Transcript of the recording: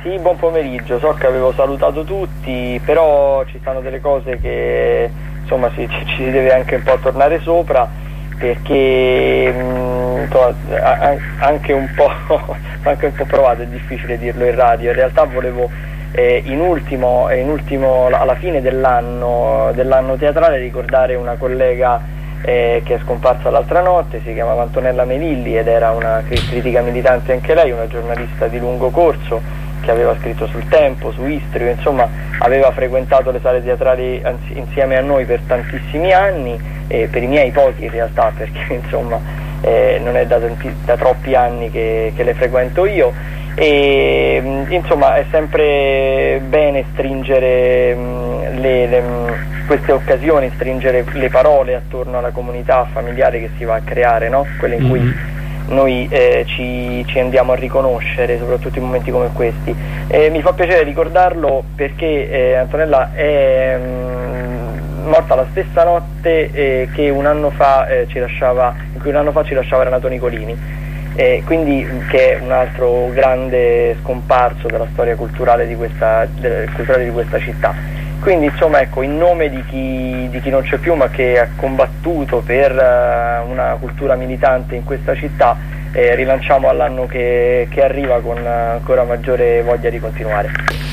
Sì, buon pomeriggio, so che avevo salutato tutti, però ci stanno delle cose che insomma ci deve anche un po' tornare sopra, perché anche un po' provato, è difficile dirlo in radio. In realtà volevo in ultimo alla fine dell'anno teatrale ricordare una collega che è scomparsa l'altra notte. Si chiamava Antonella Melilli ed era una critica militante anche lei, una giornalista di lungo corso che aveva scritto sul Tempo, su Istrio, insomma aveva frequentato le sale teatrali insieme a noi per tantissimi anni, per i miei pochi in realtà, perché insomma non è da troppi anni che le frequento io, e insomma è sempre bene stringere queste occasioni, stringere le parole attorno alla comunità familiare che si va a creare, no? Quelle in cui noi ci andiamo a riconoscere, soprattutto in momenti come questi. Mi fa piacere ricordarlo perché Antonella è morta la stessa notte che un anno fa ci lasciava Renato Nicolini, quindi che è un altro grande scomparso della storia culturale di questa città. Quindi insomma, ecco, in nome di chi non c'è più ma che ha combattuto per una cultura militante in questa città, rilanciamo all'anno che arriva con ancora maggiore voglia di continuare.